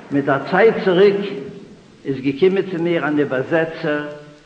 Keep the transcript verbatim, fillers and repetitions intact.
Mit der Zeit zurück ist gekommen zu mir ein Übersetzer